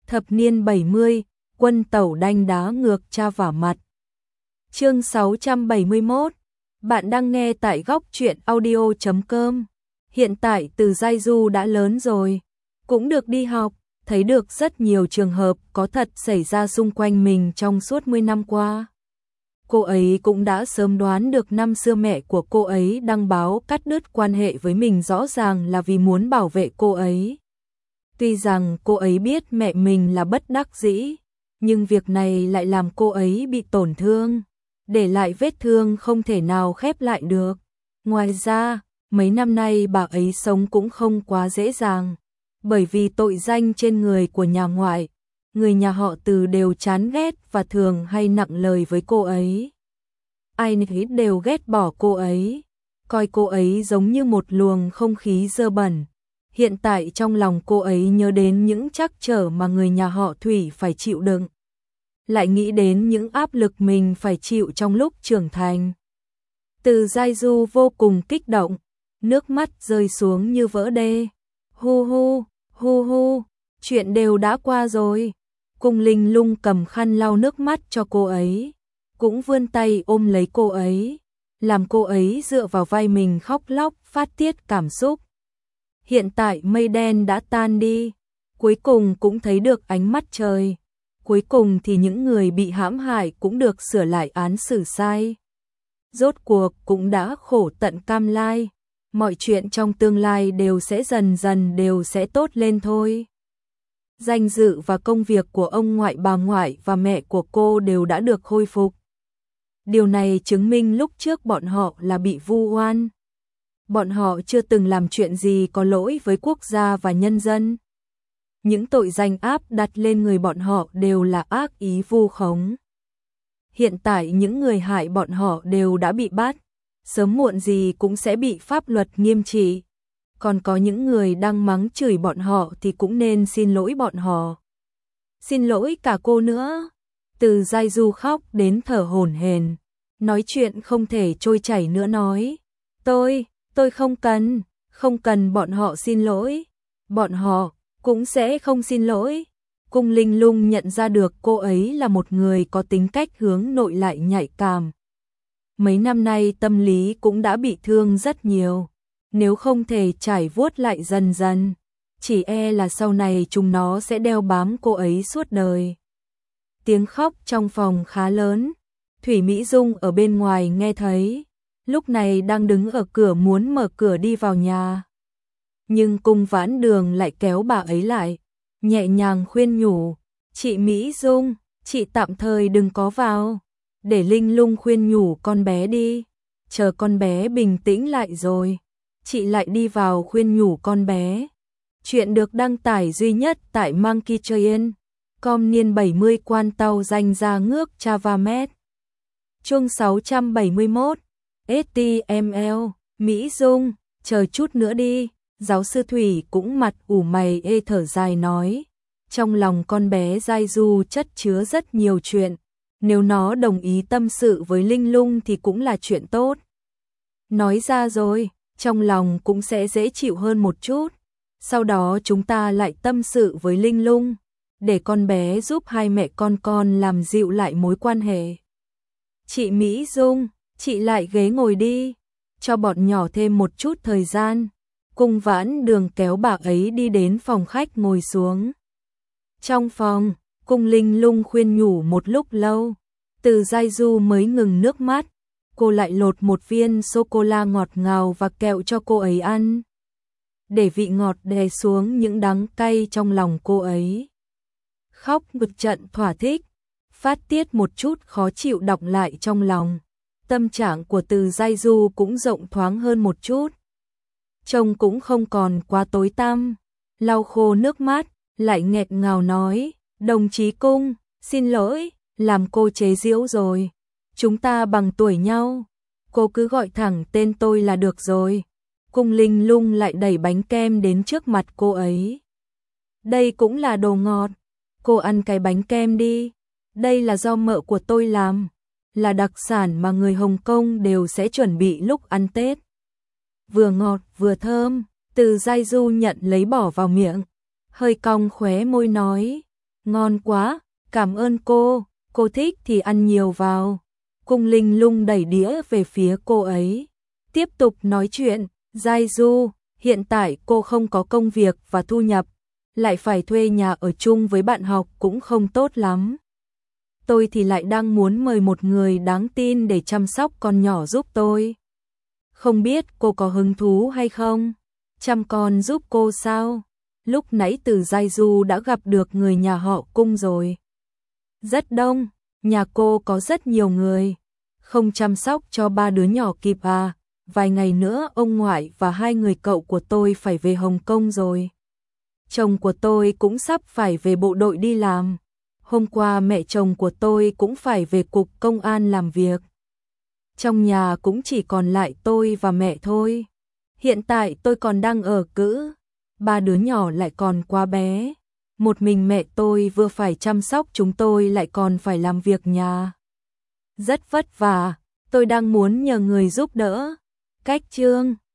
Thập niên 70, quân tẩu đanh đá ngược cha vả mặt. Chương 671. Bạn đang nghe tại góc truyện audio.com. Hiện tại Từ Giai Du đã lớn rồi, cũng được đi học, thấy được rất nhiều trường hợp có thật xảy ra xung quanh mình trong suốt 10 năm qua. Cô ấy cũng đã sớm đoán được năm xưa mẹ của cô ấy đăng báo cắt đứt quan hệ với mình rõ ràng là vì muốn bảo vệ cô ấy. Tuy rằng cô ấy biết mẹ mình là bất đắc dĩ, nhưng việc này lại làm cô ấy bị tổn thương, để lại vết thương không thể nào khép lại được. Ngoài ra, mấy năm nay bà ấy sống cũng không quá dễ dàng, bởi vì tội danh trên người của nhà ngoại, người nhà họ Từ đều chán ghét và thường hay nặng lời với cô ấy. Ai nấy đều ghét bỏ cô ấy, coi cô ấy giống như một luồng không khí dơ bẩn. Hiện tại trong lòng cô ấy nhớ đến những trắc trở mà người nhà họ Thủy phải chịu đựng, lại nghĩ đến những áp lực mình phải chịu trong lúc trưởng thành. Từ Giai Du vô cùng kích động, nước mắt rơi xuống như vỡ đê. Hu hu, hu hu, chuyện đều đã qua rồi. Cung Linh Lung cầm khăn lau nước mắt cho cô ấy, cũng vươn tay ôm lấy cô ấy, làm cô ấy dựa vào vai mình khóc lóc phát tiết cảm xúc. Hiện tại mây đen đã tan đi, cuối cùng cũng thấy được ánh mắt trời. Cuối cùng thì những người bị hãm hại cũng được sửa lại án xử sai. Rốt cuộc cũng đã khổ tận cam lai, mọi chuyện trong tương lai đều sẽ dần dần đều sẽ tốt lên thôi. Danh dự và công việc của ông ngoại, bà ngoại và mẹ của cô đều đã được khôi phục. Điều này chứng minh lúc trước bọn họ là bị vu oan. Bọn họ chưa từng làm chuyện gì có lỗi với quốc gia và nhân dân. Những tội danh áp đặt lên người bọn họ đều là ác ý vu khống. Hiện tại những người hại bọn họ đều đã bị bắt, sớm muộn gì cũng sẽ bị pháp luật nghiêm trị. Còn có những người đang mắng chửi bọn họ thì cũng nên xin lỗi bọn họ. Xin lỗi cả cô nữa. Từ Giai Du khóc đến thở hổn hển, nói chuyện không thể trôi chảy nữa nói. Tôi không cần bọn họ xin lỗi. Bọn họ cũng sẽ không xin lỗi. Cung Linh Lung nhận ra được cô ấy là một người có tính cách hướng nội lại nhạy cảm. Mấy năm nay tâm lý cũng đã bị thương rất nhiều. Nếu không thể trải vuốt lại dần dần, chỉ e là sau này chúng nó sẽ đeo bám cô ấy suốt đời. Tiếng khóc trong phòng khá lớn. Thủy Mỹ Dung ở bên ngoài nghe thấy, lúc này đang đứng ở cửa muốn mở cửa đi vào nhà. Nhưng Cung Vãn Đường lại kéo bà ấy lại, nhẹ nhàng khuyên nhủ, chị Mỹ Dung, chị tạm thời đừng có vào, để Linh Lung khuyên nhủ con bé đi, chờ con bé bình tĩnh lại rồi, chị lại đi vào khuyên nhủ con bé. Chuyện được đăng tải duy nhất tại monkeytrain.com niên 70 quan tàu danh ra ngước Chavamet. Chương 671. HTML, Mỹ Dung, chờ chút nữa đi. Giáo sư Thủy cũng mặt ủ mày thở dài nói, trong lòng con bé Giai Du chất chứa rất nhiều chuyện, nếu nó đồng ý tâm sự với Linh Lung thì cũng là chuyện tốt. Nói ra rồi, trong lòng cũng sẽ dễ chịu hơn một chút, sau đó chúng ta lại tâm sự với Linh Lung, để con bé giúp hai mẹ con làm dịu lại mối quan hệ. Chị Mỹ Dung, chị lại ghế ngồi đi, cho bọn nhỏ thêm một chút thời gian. Cung Vãn Đường kéo bà ấy đi đến phòng khách ngồi xuống. Trong phòng, Cung Linh Lung khuyên nhủ một lúc lâu, Từ Giai Du mới ngừng nước mắt. Cô lại lột một viên sô-cô-la ngọt ngào và kẹo cho cô ấy ăn, để vị ngọt đè xuống những đắng cay trong lòng cô ấy. Khóc một trận thỏa thích, phát tiết một chút khó chịu đọng lại trong lòng. Tâm trạng của Từ Giai Du cũng rộng thoáng hơn một chút. Trông cũng không còn quá tối tăm, lau khô nước mắt, lại nghẹt ngào nói, đồng chí Cung, xin lỗi, làm cô chế giễu rồi, chúng ta bằng tuổi nhau, cô cứ gọi thẳng tên tôi là được rồi. Cung Linh Lung lại đẩy bánh kem đến trước mặt cô ấy. Đây cũng là đồ ngọt, cô ăn cái bánh kem đi, đây là do mợ của tôi làm, là đặc sản mà người Hồng Kông đều sẽ chuẩn bị lúc ăn Tết. Vừa ngọt vừa thơm, Từ Giai Du nhận lấy bỏ vào miệng, hơi cong khóe môi nói, Ngon quá, cảm ơn cô thích thì ăn nhiều vào. Cung Linh Lung đẩy đĩa về phía cô ấy. Tiếp tục nói chuyện, Giai Du, hiện tại cô không có công việc và thu nhập, lại phải thuê nhà ở chung với bạn học cũng không tốt lắm. Tôi thì lại đang muốn mời một người đáng tin để chăm sóc con nhỏ giúp tôi. Không biết cô có hứng thú hay không? Chăm con giúp cô sao? Lúc nãy Từ Giai Du đã gặp được người nhà họ Cung rồi. Rất đông, nhà cô có rất nhiều người. Không chăm sóc cho 3 đứa nhỏ kịp à? Vài ngày nữa ông ngoại và 2 người cậu của tôi phải về Hồng Kông rồi. Chồng của tôi cũng sắp phải về bộ đội đi làm. Hôm qua mẹ chồng của tôi cũng phải về cục công an làm việc. Trong nhà cũng chỉ còn lại tôi và mẹ thôi. Hiện tại tôi còn đang ở cữ. 3 đứa nhỏ lại còn quá bé. Một mình mẹ tôi vừa phải chăm sóc chúng tôi lại còn phải làm việc nhà. Rất vất vả, tôi đang muốn nhờ người giúp đỡ. Cách chương